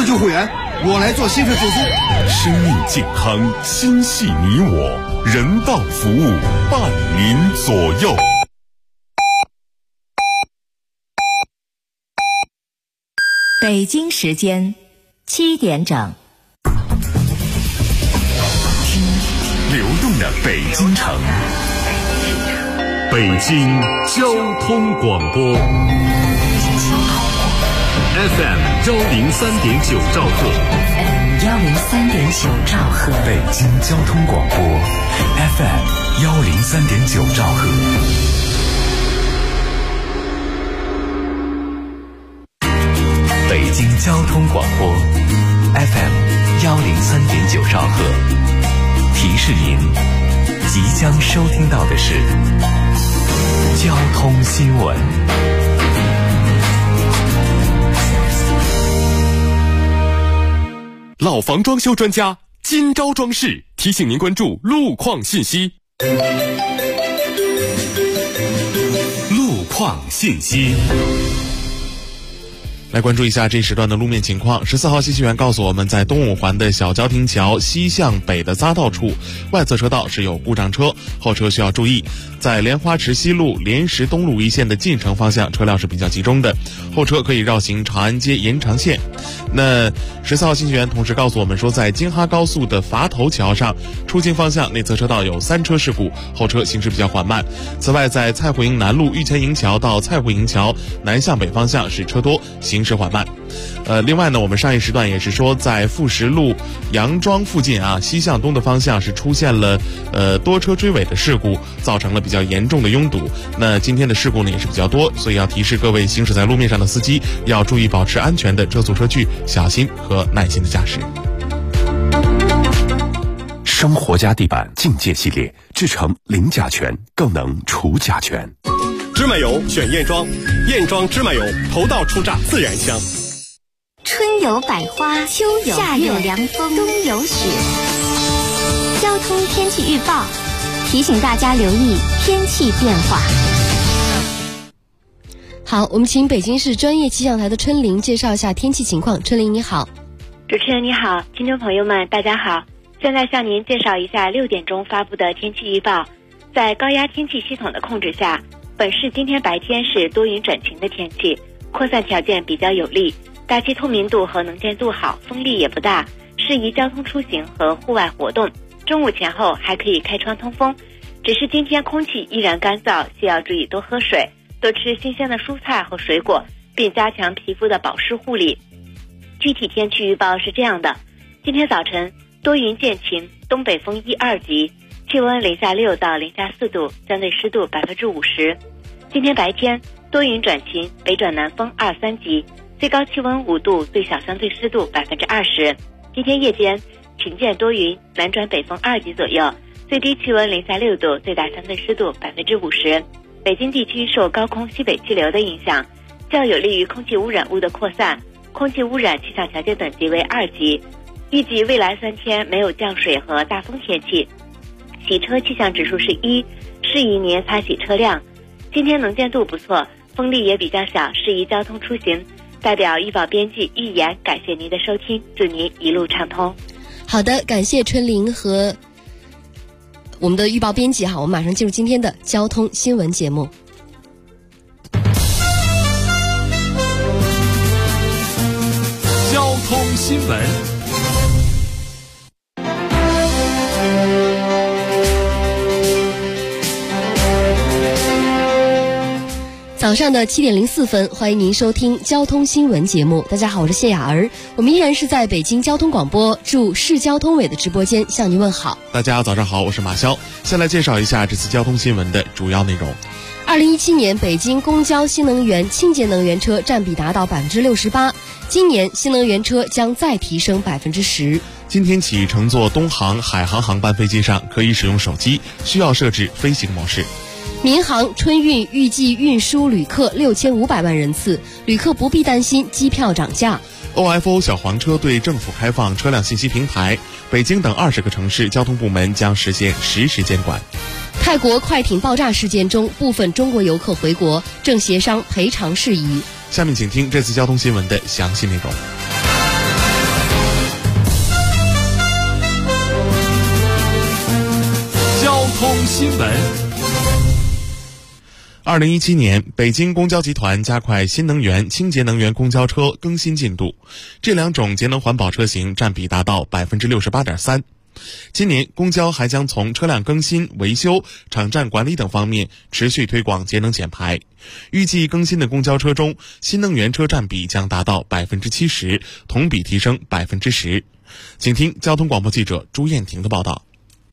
救会员，我来做心肺复苏。 生命健康，心系你我，人道服务伴您左右。 北京时间7点整， 听流动的北京城，北京交通广播 FM 103.9兆赫 103.9兆赫， 北京交通广播 FM 103.9兆赫。北京交通广播 FM 103.9兆赫，提示您即将收听到的是交通新闻。老房装修专家今朝装饰提醒您关注路况信息。路况信息。来关注一下这一时段的路面情况。14号信息员告诉我们，在东五环的小交亭桥西向北的匝道处，外侧车道是有故障车，后车需要注意。在莲花池西路、莲石东路一线的进城方向，车辆是比较集中的，后车可以绕行长安街延长线。那14号信息员同时告诉我们说，在京哈高速的筏头桥上，出京方向内侧车道有3车事故，后车行驶比较缓慢。此外，在蔡湖营南路玉泉营桥到蔡湖营桥南向北方向是车多，行驶缓慢。另外呢，我们上一时段也是说，在富石路杨庄附近西向东的方向是出现了多车追尾的事故，造成了比较严重的拥堵。那今天的事故呢也是比较多，所以要提示各位行驶在路面上的司机要注意保持安全的车速车距，小心和耐心的驾驶。 生活家地板境界系列制成零甲醛，更能除甲醛。 芝麻油选燕庄，燕庄芝麻油头道出榨自然香。 春有百花，秋有夏有凉风，冬有雪。交通天气预报提醒大家留意天气变化。 好，我们请北京市专业气象台的春玲介绍一下天气情况。春玲你好。 主持人你好，听众朋友们大家好，现在向您介绍一下6点钟发布的天气预报。在高压天气系统的控制下，本市今天白天是多云转晴的天气，扩散条件比较有利，大气透明度和能见度好，风力也不大，适宜交通出行和户外活动。中午前后还可以开窗通风，只是今天空气依然干燥，需要注意多喝水，多吃新鲜的蔬菜和水果，并加强皮肤的保湿护理。具体天气预报是这样的：今天早晨多云见晴，东北风1、2级，气温零下6到零下4度，相对湿度50%。今天白天多云转晴，北转南风2、3级，最高气温5度，最小相对湿度20%。今天夜间晴见多云，南转北风2级左右，最低气温零下6度，最大相对湿度50%。北京地区受高空西北气流的影响，较有利于空气污染物的扩散，空气污染气象条件等级为2级。预计未来3天没有降水和大风天气。洗车气象指数是1，适宜您擦洗车辆。今天能见度不错，风力也比较小，适宜交通出行。代表预报编辑预言感谢您的收听，祝您一路畅通。 好的，感谢春玲和我们的预报编辑。好，我们马上进入今天的交通新闻节目。 交通新闻。 早上的7点04分，欢迎您收听交通新闻节目。大家好，我是谢雅儿，我们依然是在北京交通广播驻市交通委的直播间向您问好。 大家早上好，我是马潇。先来介绍一下这次交通新闻的主要内容。 2017年北京公交新能源、清洁能源车占比达到68%，今年新能源车将再提升10%。 今天起，乘坐东航、海航航班飞机上可以使用手机，需要设置飞行模式。 民航春运预计运输旅客6500万人次，旅客不必担心机票涨价。 OFO 小黄车对政府开放车辆信息平台，北京等20个城市交通部门将实现实时监管。 泰国快艇爆炸事件中，部分中国游客回国，正协商赔偿事宜。 下面请听这次交通新闻的详细内容。 新闻。 2017年，北京公交集团加快新能源、清洁能源公交车更新进度，这两种节能环保车型占比达到 68.3%。今年，公交还将从车辆更新、维修、场站管理等方面持续推广节能减排。预计更新的公交车中，新能源车占比将达到 70%， 同比提升 10%。请听交通广播记者朱艳婷的报道。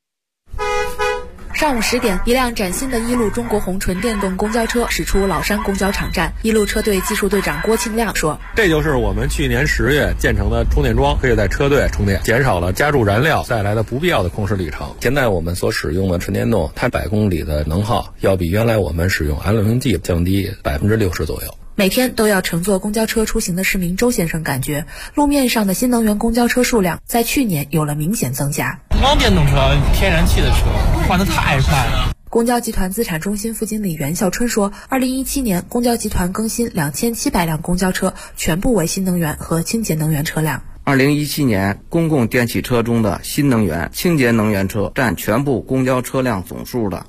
上午10点，一辆崭新的一路中国红纯电动公交车驶出老山公交场站。一路车队技术队长郭庆亮说：“ 这就是我们去年10月建成的充电桩，可以在车队充电，减少了加注燃料带来的不必要的空时里程。现在我们所使用的纯电动，它100公里的能耗要比原来我们使用 LNG 降低60%左右。” 每天都要乘坐公交车出行的市民周先生感觉，路面上的新能源公交车数量在去年有了明显增加。 老电动车、天然气的车换得太快了。 公交集团资产中心副经理袁孝春说，2017年公交集团更新2700辆公交车，全部为新能源和清洁能源车辆。 2017年，公共电气车中的新能源、清洁能源车占全部公交车辆总数的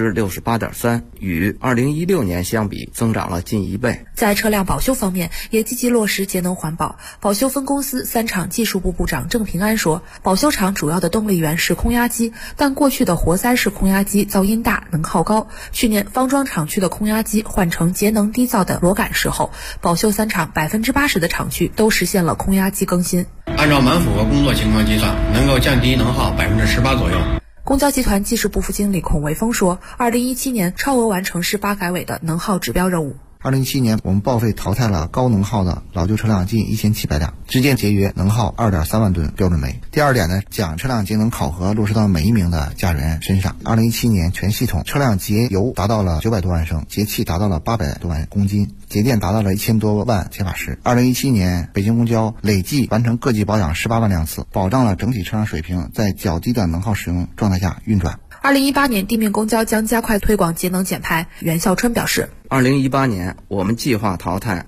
68.3%， 与2016年相比增长了近1倍。 在车辆保修方面，也积极落实节能环保。保修分公司3厂技术部部长郑平安说，保修厂主要的动力源是空压机，但过去的活塞式空压机噪音大、能耗高。去年方庄厂区的空压机换成节能低噪的螺杆式后，保修3厂80%的厂区都实现了空压机更新。 按照满负荷工作情况计算，能够降低能耗18%左右。 公交集团技术部副经理孔维峰说，2017年超额完成18改委的能耗指标任务。 2017年，我们报废淘汰了高能耗的老旧车辆近1700辆，直接节约能耗2.3万吨标准煤。第二点呢，将车辆节能考核落实到每一名的驾驶员身上。2017年全系统车辆节油达到了900多万升，节气达到了800多万公斤，节电达到了1000多万千瓦时。2017年，北京公交累计完成各级保养18万辆次，保障了整体车辆水平在较低的能耗使用状态下运转。 2018年，地面公交将加快推广节能减排。袁孝春表示 ，2018年我们计划淘汰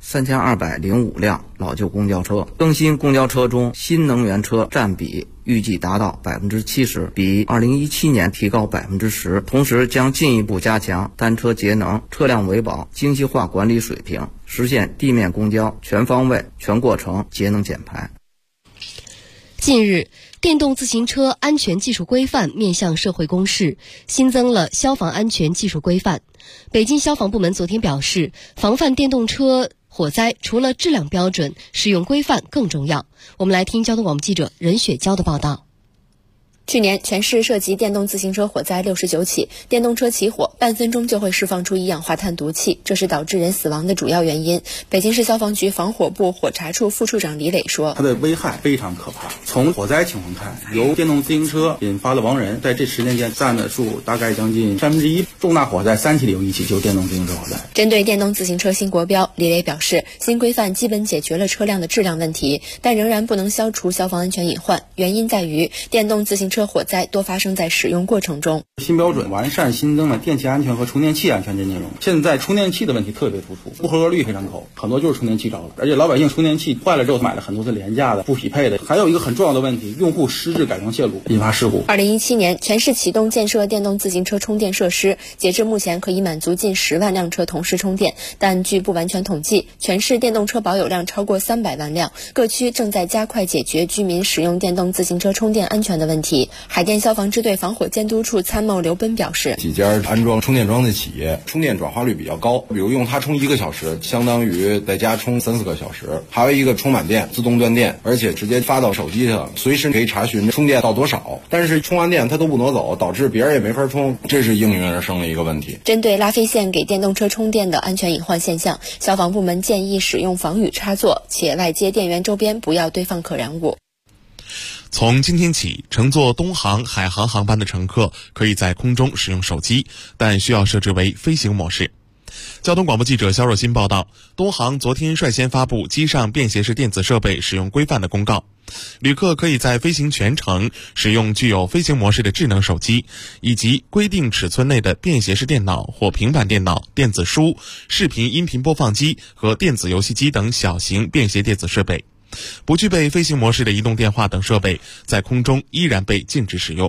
3205辆老旧公交车，更新公交车中新能源车占比预计达到70%，比2017年提高10%。同时将进一步加强单车节能、车辆维保精细化管理水平，实现地面公交全方位、全过程节能减排。 近日，电动自行车安全技术规范面向社会公示，新增了消防安全技术规范。北京消防部门昨天表示，防范电动车火灾，除了质量标准，使用规范更重要。我们来听交通广播记者任雪娇的报道。 去年全市涉及电动自行车火灾69起，电动车起火半分钟就会释放出一氧化碳毒气，这是导致人死亡的主要原因。北京市消防局防火部火查处副处长李磊说， 它的危害非常可怕。从火灾情况看，由电动自行车引发的亡人在这10年间占的数大概将近1%，重大火灾3起里有1起就是电动自行车火灾。 针对电动自行车新国标，李磊表示，新规范基本解决了车辆的质量问题，但仍然不能消除消防安全隐患，原因在于电动自行车火灾多发生在使用过程中。 新标准完善新增了电气安全和充电器安全这内容。现在充电器的问题特别突出，不合格率非常高，很多就是充电器着了，而且老百姓充电器坏了之后买了很多是廉价的不匹配的。还有一个很重要的问题，用户失智改装泄露引发事故。 2017年全市启动建设电动自行车充电设施，截至目前可以满足近10万辆车同时充电，但据不完全统计，全市电动车保有量超过300万辆，各区正在加快解决居民使用电动自行车充电安全的问题。海淀消防支队防火监督处参谋刘奔表示， 几家安装充电桩的企业充电转化率比较高，比如用它充1个小时，相当于在家充3-4个小时。还有一个充满电自动断电，而且直接发到手机上，随时可以查询充电到多少。但是充完电它都不挪走，导致别人也没法充，这是应运而生的一个问题。 针对拉菲线给电动车充电的安全隐患现象，消防部门建议使用防雨插座，且外接电源周边不要堆放可燃物。 从今天起，乘坐东航、海航航班的乘客可以在空中使用手机，但需要设置为飞行模式。交通广播记者肖若欣报道，东航昨天率先发布机上便携式电子设备使用规范的公告，旅客可以在飞行全程使用具有飞行模式的智能手机，以及规定尺寸内的便携式电脑或平板电脑、电子书、视频音频播放机和电子游戏机等小型便携电子设备。不具备飞行模式的移动电话等设备在空中依然被禁止使用。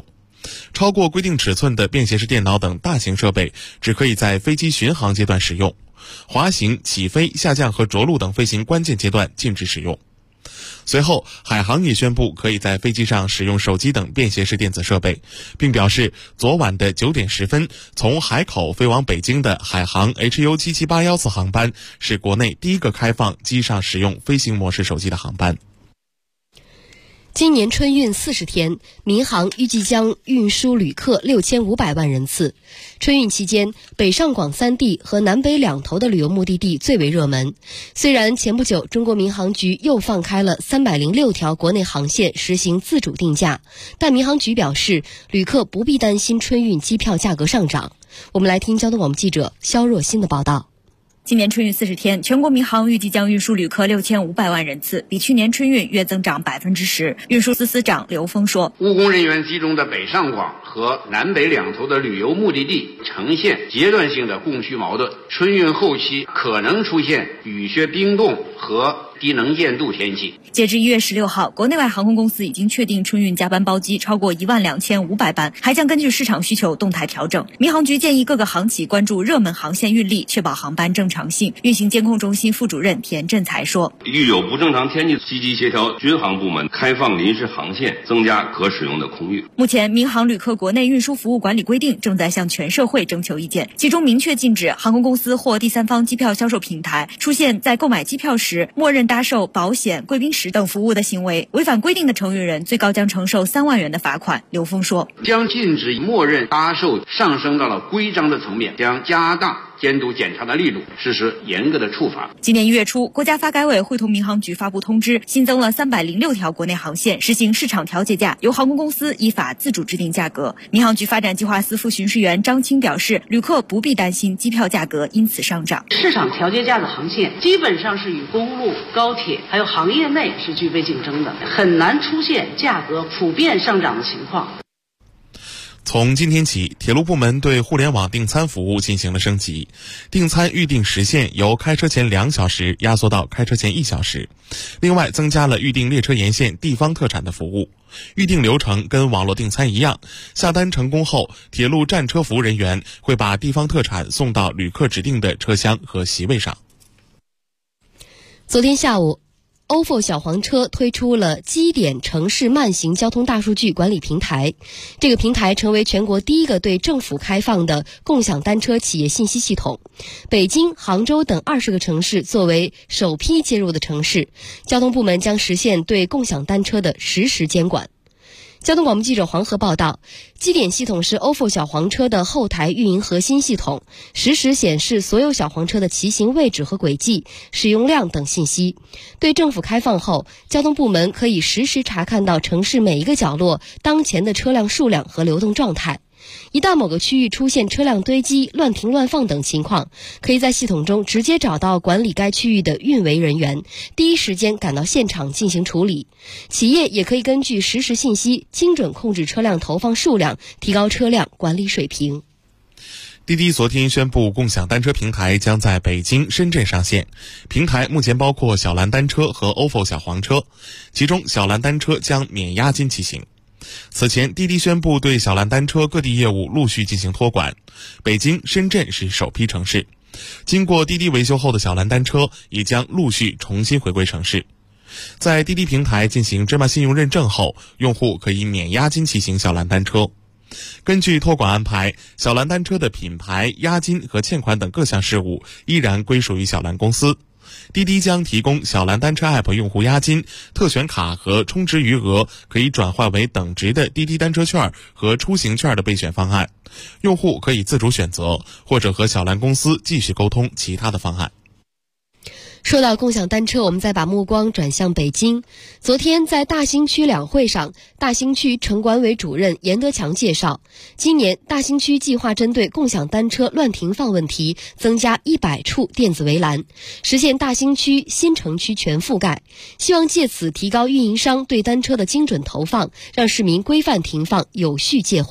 超过规定尺寸的便携式电脑等大型设备只可以在飞机巡航阶段使用，滑行、起飞、下降和着陆等飞行关键阶段禁止使用。随后，海航也宣布可以在飞机上使用手机等便携式电子设备，并表示昨晚的9点10分从海口飞往北京的海航 HU77814次航班是国内第一个开放机上使用飞行模式手机的航班。 今年春运40天，民航预计将运输旅客6500万人次。春运期间，北上广3地和南北两头的旅游目的地最为热门。虽然前不久中国民航局又放开了306条国内航线实行自主定价，但民航局表示，旅客不必担心春运机票价格上涨。我们来听交通广播记者肖若欣的报道。 今年春运40天，全国民航预计将运输旅客6500万人次，比去年春运约增长10%。运输司司长刘峰说， 务工人员集中的北上广和南北两头的旅游目的地呈现阶段性的供需矛盾，春运后期可能出现雨雪冰冻和低能见度天气。 截至1月16号，国内外航空公司已经确定春运加班包机超过12500班，还将根据市场需求动态调整。民航局建议各个航企关注热门航线运力，确保航班正常性。运行监控中心副主任田振才说， 遇有不正常天气，积极协调军航部门开放临时航线，增加可使用的空域。 目前民航旅客国内运输服务管理规定正在向全社会征求意见，其中明确禁止航空公司或第三方机票销售平台出现在购买机票时默认搭售保险、贵宾室等服务的行为，违反规定的承运人最高将承受3万元的罚款。刘峰说， 将禁止默认搭售上升到了规章的层面，将加大监督检查的力度，实施严格的处罚。 今年1月初，国家发改委会同民航局发布通知，新增了306条国内航线实行市场调节价，由航空公司依法自主制定价格。民航局发展计划司副巡视员张青表示，旅客不必担心机票价格因此上涨。 市场调节价的航线基本上是与公路、高铁还有行业内是具备竞争的，很难出现价格普遍上涨的情况。 从今天起，铁路部门对互联网订餐服务进行了升级，订餐预订时限由开车前2小时压缩到开车前1小时。另外，增加了预订列车沿线地方特产的服务。预订流程跟网络订餐一样，下单成功后，铁路站车服务人员会把地方特产送到旅客指定的车厢和席位上。 昨天下午，ofo 小黄车推出了基点城市慢行交通大数据管理平台，这个平台成为全国第一个对政府开放的共享单车企业信息系统。北京、杭州等20个城市作为首批接入的城市，交通部门将实现对共享单车的实时监管。交通广播记者黄河报道，基点系统是 ofo 小黄车的后台运营核心系统，实时显示所有小黄车的骑行位置和轨迹、使用量等信息。对政府开放后，交通部门可以实时查看到城市每一个角落当前的车辆数量和流动状态。一旦某个区域出现车辆堆积、乱停乱放等情况，可以在系统中直接找到管理该区域的运维人员，第一时间赶到现场进行处理。企业也可以根据实时信息精准控制车辆投放数量，提高车辆管理水平。 滴滴昨天宣布，共享单车平台将在北京、深圳上线。平台目前包括小蓝单车和 ofo 小黄车，其中小蓝单车将免押金骑行。此前，滴滴宣布对小蓝单车各地业务陆续进行托管，北京、深圳是首批城市。经过滴滴维修后的小蓝单车也将陆续重新回归城市。在滴滴平台进行芝麻信用认证后，用户可以免押金骑行小蓝单车。根据托管安排，小蓝单车的品牌、押金和欠款等各项事务依然归属于小蓝公司。滴滴将提供小蓝单车 App 用户押金、特选卡和充值余额可以转换为等值的滴滴单车券和出行券的备选方案，用户可以自主选择，或者和小蓝公司继续沟通其他的方案。 说到共享单车，我们再把目光转向北京。昨天在大兴区两会上，大兴区城管委主任严德强介绍，今年大兴区计划针对共享单车乱停放问题，增加100处电子围栏，实现大兴区新城区全覆盖，希望借此提高运营商对单车的精准投放，让市民规范停放，有序借还。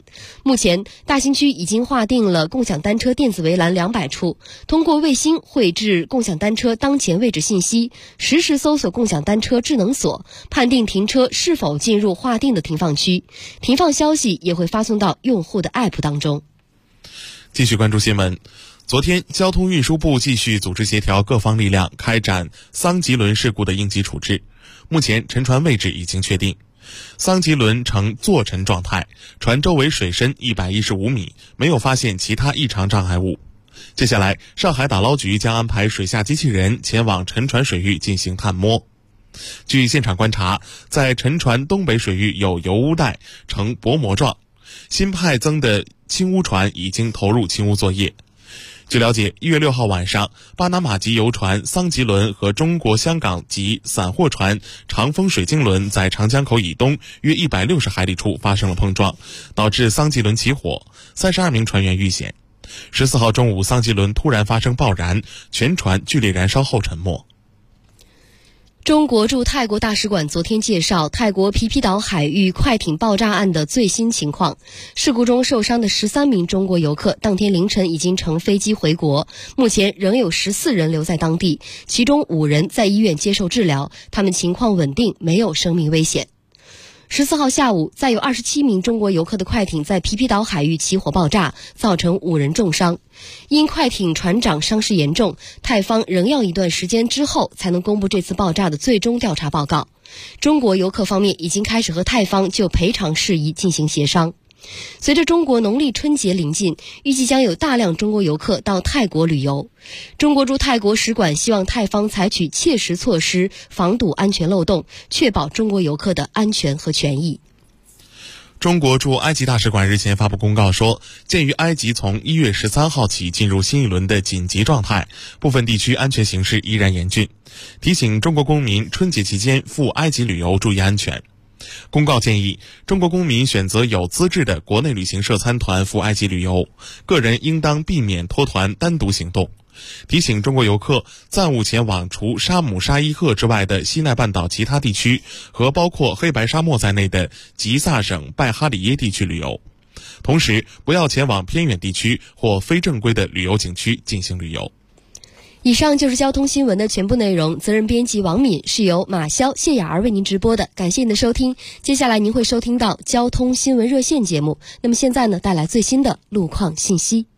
目前，大兴区已经划定了共享单车电子围栏200处，通过卫星绘制共享单车当前位置信息，实时搜索共享单车智能锁，判定停车是否进入划定的停放区。停放消息也会发送到用户的 App 当中。 继续关注新闻。昨天，交通运输部继续组织协调各方力量，开展桑吉轮事故的应急处置。目前，沉船位置已经确定，桑吉轮呈坐沉状态，船周围水深115米，没有发现其他异常障碍物。接下来，上海打捞局将安排水下机器人前往沉船水域进行探摸。据现场观察，在沉船东北水域有油污带，呈薄膜状，新派增的清污船已经投入清污作业。据了解，1月6号晚上，巴拿马籍游船桑吉轮和中国香港籍散货船长风水晶轮在长江口以东约160海里处发生了碰撞，导致桑吉轮起火，32名船员遇险。14号中午，桑吉轮突然发生爆燃，全船剧烈燃烧后沉没。 中国驻泰国大使馆昨天介绍泰国皮皮岛海域快艇爆炸案的最新情况。事故中受伤的13名中国游客当天凌晨已经乘飞机回国，目前仍有14人留在当地，其中5人在医院接受治疗，他们情况稳定，没有生命危险。14号下午，载有27名中国游客的快艇在皮皮岛海域起火爆炸，造成5人重伤。因快艇船长伤势严重，泰方仍要一段时间之后才能公布这次爆炸的最终调查报告。中国游客方面已经开始和泰方就赔偿事宜进行协商。随着中国农历春节临近，预计将有大量中国游客到泰国旅游。中国驻泰国使馆希望泰方采取切实措施，防堵安全漏洞，确保中国游客的安全和权益。 中国驻埃及大使馆日前发布公告说，鉴于埃及从1月13号起进入新一轮的紧急状态，部分地区安全形势依然严峻，提醒中国公民春节期间赴埃及旅游注意安全。公告建议，中国公民选择有资质的国内旅行社参团赴埃及旅游，个人应当避免脱团单独行动。提醒中国游客暂勿前往除沙姆沙伊赫之外的西奈半岛其他地区和包括黑白沙漠在内的吉萨省拜哈里耶地区旅游，同时不要前往偏远地区或非正规的旅游景区进行旅游。 以上就是交通新闻的全部内容，责任编辑王敏，是由马潇、谢雅儿为您直播的，感谢您的收听。接下来您会收听到交通新闻热线节目，那么现在呢，带来最新的路况信息。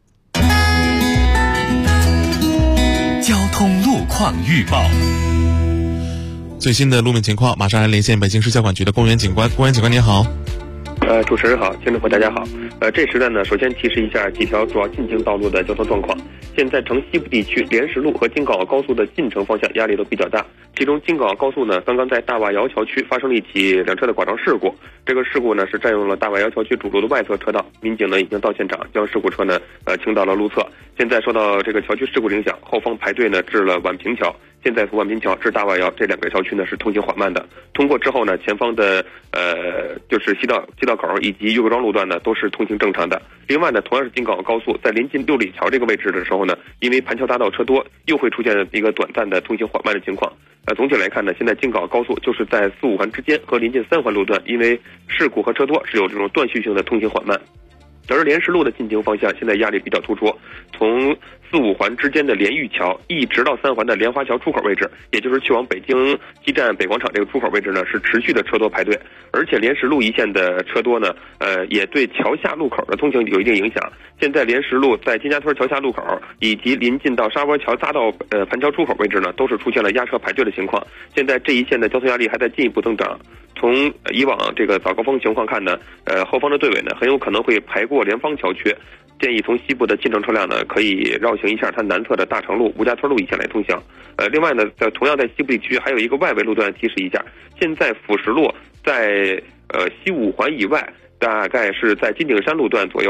交通路况预报， 最新的路面情况，马上来连线北京市交管局的公园警官。公园警官您好。 主持人好，听众朋友大家好。这时段呢，首先提示一下几条主要进京道路的交通状况。现在城西部地区莲石路和京港澳高速的进城方向压力都比较大，其中京港澳高速呢，刚刚在大瓦窑桥区发生了一起两车的剐撞事故。这个事故呢是占用了大瓦窑桥区主路的外侧车道，民警呢已经到现场，将事故车呢倾到了路侧。现在受到这个桥区事故影响，后方排队呢至了宛平桥。现在从宛平桥至大瓦窑这2个桥区呢是通行缓慢的，通过之后呢，前方的就是西道口以及岳各庄路段呢都是通行正常的。另外呢，同样是京港澳高速在临近六里桥这个位置的时候呢，因为盘桥大道车多，又会出现一个短暂的通行缓慢的情况。总体来看呢，现在京港澳高速就是在4、5环之间和临近3环路段，因为事故和车多是有这种断续性的通行缓慢。而莲石路的进京方向现在压力比较突出，从4、5环之间的莲玉桥一直到3环的莲花桥出口位置，也就是去往北京西站北广场这个出口位置呢，是持续的车多排队。而且莲石路一线的车多呢，也对桥下路口的通行有一定影响。现在莲石路在金家屯桥下路口以及临近到沙窝桥匝道盘桥出口位置呢，都是出现了压车排队的情况。现在这一线的交通压力还在进一步增长。从以往这个早高峰情况看呢，后方的队尾呢很有可能会排过莲芳桥区，建议从西部的进城车辆呢可以绕行一下它南侧的大成路、吴家村路一线来通行。另外呢，同样在西部地区还有一个外围路段提示一下，现在辅石路在西5环以外，大概是在金顶山路段左右，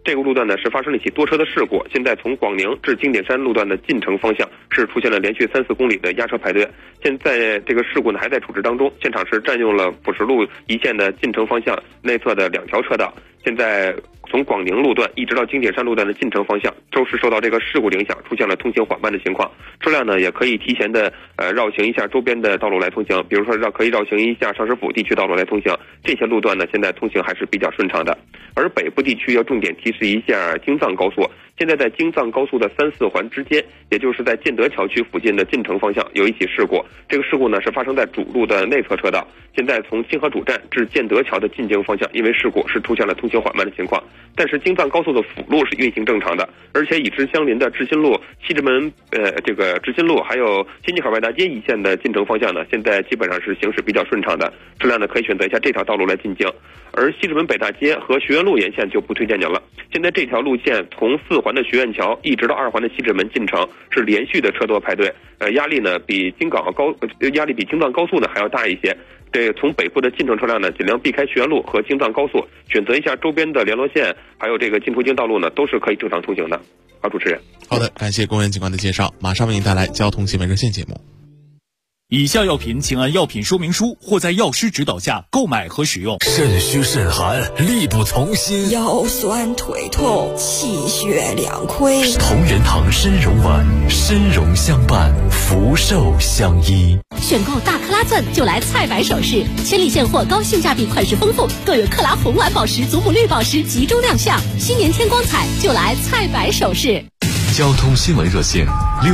这个路段呢是发生了一起多车的事故，现在从广宁至经典山路段的进城方向是出现了连续3-4公里的压车排队。现在这个事故呢还在处置当中，现场是占用了辅石路一线的进城方向内侧的2条车道。现在从广宁路段一直到经典山路段的进城方向，都是受到这个事故影响，出现了通行缓慢的情况。车辆呢也可以提前的绕行一下周边的道路来通行，比如说可以绕行一下上石府地区道路来通行。这些路段呢现在通行还是比较顺畅的。而北部地区要重点提示一下京藏高速，现在在京藏高速的3、4环之间，也就是在建德桥区附近的进城方向有一起事故。这个事故呢是发生在主路的内侧车道，现在从清河主站至建德桥的进京方向，因为事故是出现了通行缓慢的情况。但是京藏高速的辅路是运行正常的，而且与之相邻的知新路、西直门知新路还有新街口外大街一线的进城方向呢，现在基本上是行驶比较顺畅的，车辆呢可以选择一下这条道路来进京。而西直门北大街和学院路沿线就不推荐您了。现在这条路线从4环的学院桥一直到2环的西直门进城是连续的车多排队，压力比京藏高速呢还要大一些。这从北部的进城车辆呢，尽量避开学院路和京藏高速，选择一下周边的联络线，还有这个进出京道路呢，都是可以正常通行的。好，主持人。 好的，感谢公安警官的介绍，马上为您带来交通新闻热线节目。 以下药品请按药品说明书或在药师指导下购买和使用。 肾虚肾寒，力不从心， 腰酸腿痛，气血两亏。 同仁堂参茸丸，参茸相伴，福寿相依。 选购大克拉钻就来菜百首饰，千里现货，高性价比，款式丰富，更有克拉红蓝宝石、祖母绿宝石集中亮相。新年添光彩，就来菜百首饰。 交通新闻热线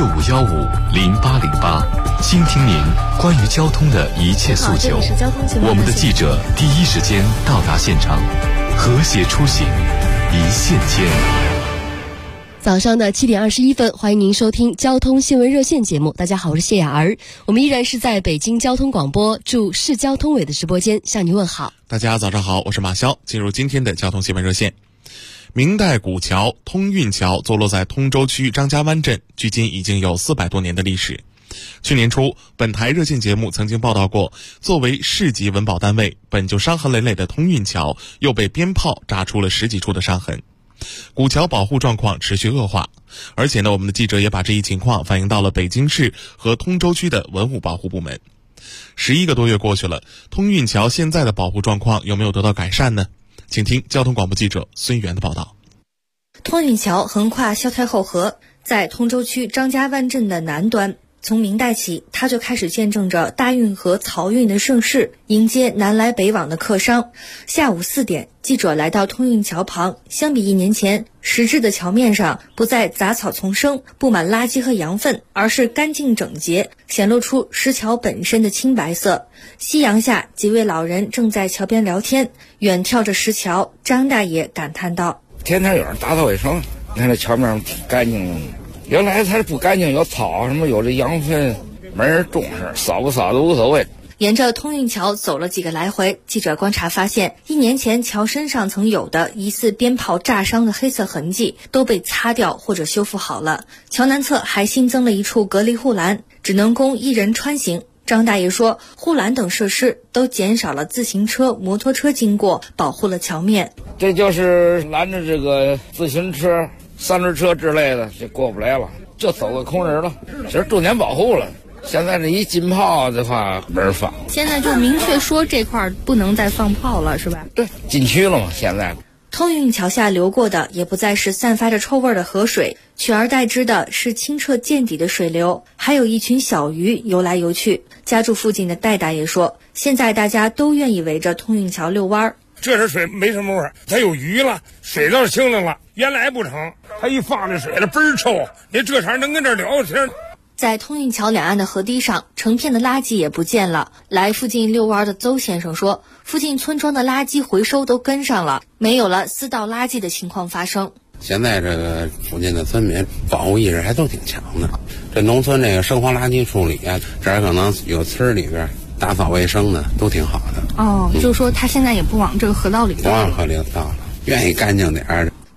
65150808，倾听您关于交通的一切诉求。我们的记者第一时间到达现场，和谐出行，一线牵。 早上的7点21分，欢迎您收听交通新闻热线节目。大家好，我是谢雅儿，我们依然是在北京交通广播驻市交通委的直播间向您问好。 大家早上好，我是马潇，进入今天的交通新闻热线。明代古桥通运桥坐落在通州区张家湾镇，距今已经有400多年的历史。去年初，本台热线节目曾经报道过，作为市级文保单位，本就伤痕累累的通运桥又被鞭炮炸出了10几处的伤痕。古桥保护状况持续恶化，而且呢，我们的记者也把这一情况反映到了北京市和通州区的文物保护部门。11个多月过去了，通运桥现在的保护状况有没有得到改善呢？请听交通广播记者孙源的报道。 通运桥横跨萧太后河，在通州区张家湾镇的南端。从明代起，它就开始见证着大运河漕运的盛世，迎接南来北往的客商。下午4点，记者来到通运桥旁，相比1年前，实质的桥面上不再杂草丛生，布满垃圾和羊粪，而是干净整洁，显露出石桥本身的青白色。夕阳下，几位老人正在桥边聊天，远眺着石桥，张大爷感叹道： 天天有人打扫卫生，你看这桥面挺干净的。原来它不干净，有草什么，有这羊粪，没人重视，扫不扫都无所谓。 沿着通运桥走了几个来回，记者观察发现，1年前桥身上曾有的疑似鞭炮炸伤的黑色痕迹都被擦掉或者修复好了。桥南侧还新增了一处隔离护栏，只能供1人穿行。张大爷说，护栏等设施都减少了自行车、摩托车经过，保护了桥面。 这就是拦着这个自行车、3轮车之类的，就过不来了，就走个空人了，这是重点保护了。现在这一禁炮的话，没人放。 现在就明确说这块不能再放炮了，是吧？ 对，禁区了嘛，现在。 通运桥下流过的也不再是散发着臭味的河水，取而代之的是清澈见底的水流，还有一群小鱼游来游去。家住附近的戴大爷说，现在大家都愿意围着通运桥遛弯儿。 这点水没什么味儿，它有鱼了，水倒是清凉了。原来不成，它一放这水了倍儿臭，你这茬能跟这聊天。 在通运桥两岸的河堤上，成片的垃圾也不见了。来附近遛弯的邹先生说，附近村庄的垃圾回收都跟上了，没有了私倒垃圾的情况发生。 现在这个附近的村民保护意识还都挺强的。这农村这个生活垃圾处理啊，这儿可能有村里边打扫卫生的都挺好的。 就是说他现在也不往这个河道里倒了， 不往河里倒了，愿意干净点儿。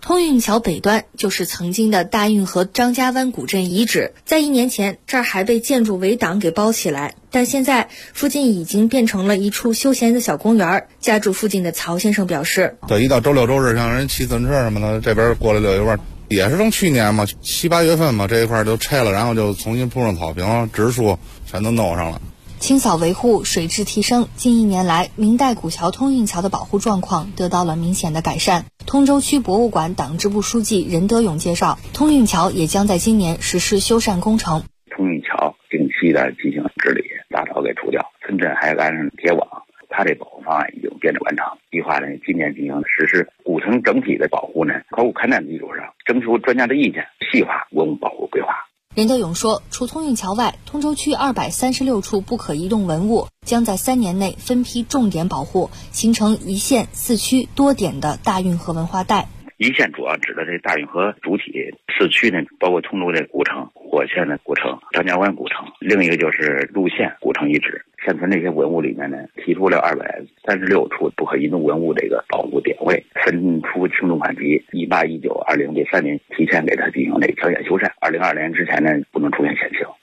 通运桥北端就是曾经的大运河张家湾古镇遗址，在1年前这儿还被建筑围挡给包起来，但现在附近已经变成了一处休闲的小公园。家住附近的曹先生表示， 对，一到周六周日，像人骑自行车什么的，这边过来溜一弯，也是从去年嘛7、8月份嘛，这一块就拆了，然后就重新铺上草坪，植树全都弄上了。 清扫维护，水质提升，近1年来，明代古桥通运桥的保护状况得到了明显的改善。通州区博物馆党支部书记任德勇介绍，通运桥也将在今年实施修缮工程。 通运桥定期的进行治理，杂草给除掉，村镇还安上铁网。它这保护方案已经编制完成，计划呢今年进行实施。古城整体的保护呢，考古勘探的基础上，征求专家的意见，细化文物保护规划。 任德勇说，除通运桥外，通州区236处不可移动文物将在3年内分批重点保护，形成一县4区多点的大运河文化带。 一线主要指的这大运河主体，4区呢包括通州的古城、火线的古城、张家湾古城，另一个就是路县古城遗址。现存这些文物里面呢，提出了236处不可移动文物这个保护点位，分出轻重缓急，18、19、20这3年提前给它进行这个条件修缮，2020年之前呢不能出现限行。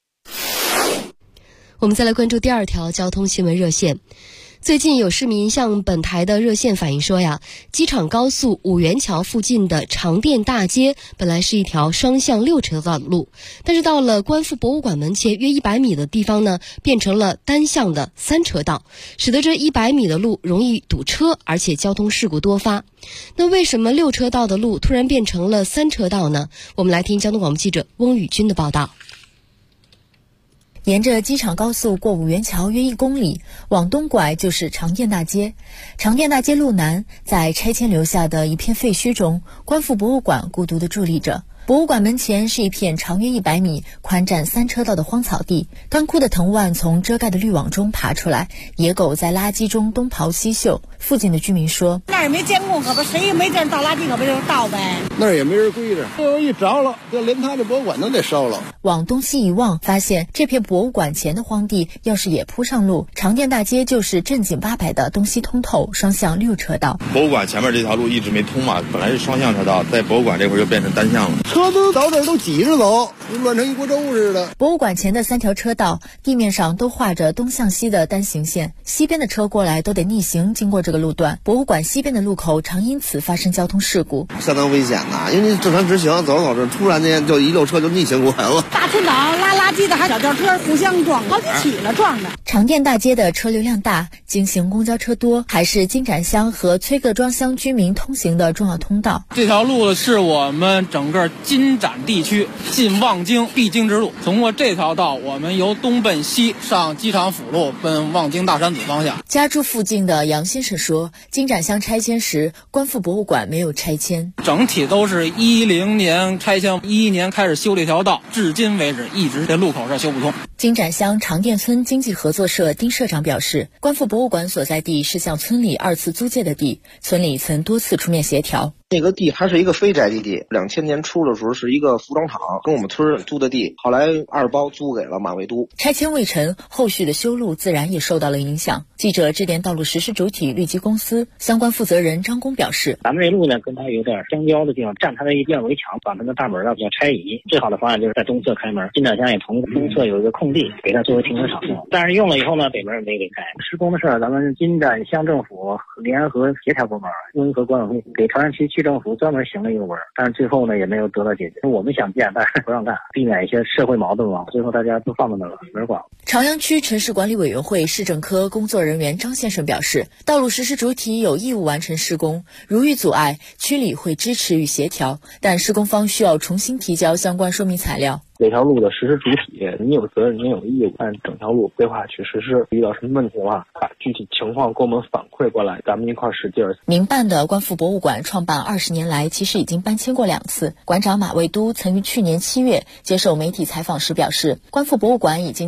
我们再来关注第2条交通新闻热线。最近有市民向本台的热线反映说呀，机场高速五元桥附近的长店大街本来是一条双向6车道的路，但是到了观复博物馆门前约100米的地方呢，变成了单向的3车道，使得这100米的路容易堵车，而且交通事故多发。那为什么6车道的路突然变成了3车道呢？我们来听交通广播记者翁宇军的报道。 沿着机场高速过五元桥约1公里，往东拐就是长店大街。长店大街路南，在拆迁留下的一片废墟中，观复博物馆孤独地伫立着。博物馆门前是一片长约100米、宽占3车道的荒草地，干枯的藤蔓从遮盖的绿网中爬出来，野狗在垃圾中东刨西嗅。附近的居民说：“ 那儿也没监控，可不谁也没见倒垃圾，可不就倒呗？ 那儿也没人归着，这一着了，这连他这博物馆都得烧了。” 往东西一望，发现这片博物馆前的荒地要是也铺上路，长店大街就是正经八百的东西通透，双向6车道。 博物馆前面这条路一直没通嘛，本来是双向车道，在博物馆这块就变成单向了。 车都到这儿都挤着走，乱成一锅粥似的。 博物馆前的3条车道地面上都画着东向西的单行线，西边的车过来都得逆行经过这个路段。博物馆西边的路口常因此发生交通事故， 相当危险呐！因为你正常直行，走着走着，突然间就一溜车就逆行过来了。 大村长拉垃圾的还小轿车互相撞，好几起了撞的。 长店大街的车流量大，经行公交车多，还是金盏乡和崔各庄乡居民通行的重要通道。 这条路是我们整个金盏地区进望京必经之路。通过这条道，我们由东奔西上机场辅路，奔望京大山子方向。 家住附近的杨先生说，金盏乡拆迁时，观复博物馆没有拆迁， 整体都是10年拆迁，11年开始修这条道，至今为止一直这路口上修不通。 金盏乡长店村经济合作社丁社长表示，观复博物馆所在地是向村里2次租借的地，村里曾多次出面协调。 那个地它是一个非宅基地，2000年初的时候是一个服装厂跟我们村租的地，后来2包租给了马未都。 拆迁未成，后续的修路自然也受到了影响。记者致电道路实施主体绿基公司相关负责人张工表示， 咱们这路呢跟它有点相交的地方，占它的一院围墙，把它的大门要拆移。最好的方案就是在东侧开门，金盏乡也同意东侧有一个空地给它作为停车场用，但是用了以后呢，北门没给开。施工的事儿，咱们金盏乡政府联合协调部门温和管委会给朝阳区区政府专门行了一个文，但是最后呢也没有得到解决。我们想建，但是不让干，避免一些社会矛盾嘛。最后大家都放在那了，没人管。 朝阳区城市管理委员会市政科工作人员张先生表示，道路实施主体有义务完成施工，如遇阻碍，区里会支持与协调，但施工方需要重新提交相关说明材料。 这条路的实施主体，你有责任，你有义务按整条路规划去实施。遇到什么问题的话，把具体情况给我们反馈过来，咱们一块使劲儿。 民办的观复博物馆创办20年来，其实已经搬迁过2次。馆长马未都曾于去年7月接受媒体采访时表示，观复博物馆已经得到朝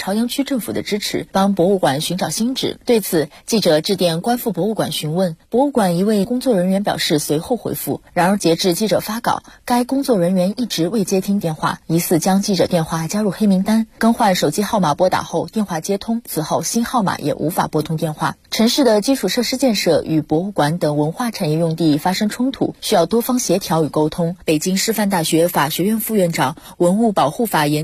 朝阳区政府的支持，帮博物馆寻找新址。对此，记者致电观复博物馆询问，博物馆一位工作人员表示随后回复。然而截至记者发稿，该工作人员一直未接听电话，疑似将记者电话加入黑名单。更换手机号码拨打后，电话接通，此后新号码也无法拨通电话。城市的基础设施建设与博物馆等文化产业用地发生冲突，需要多方协调与沟通。北京师范大学法学院副院长、文物保护法研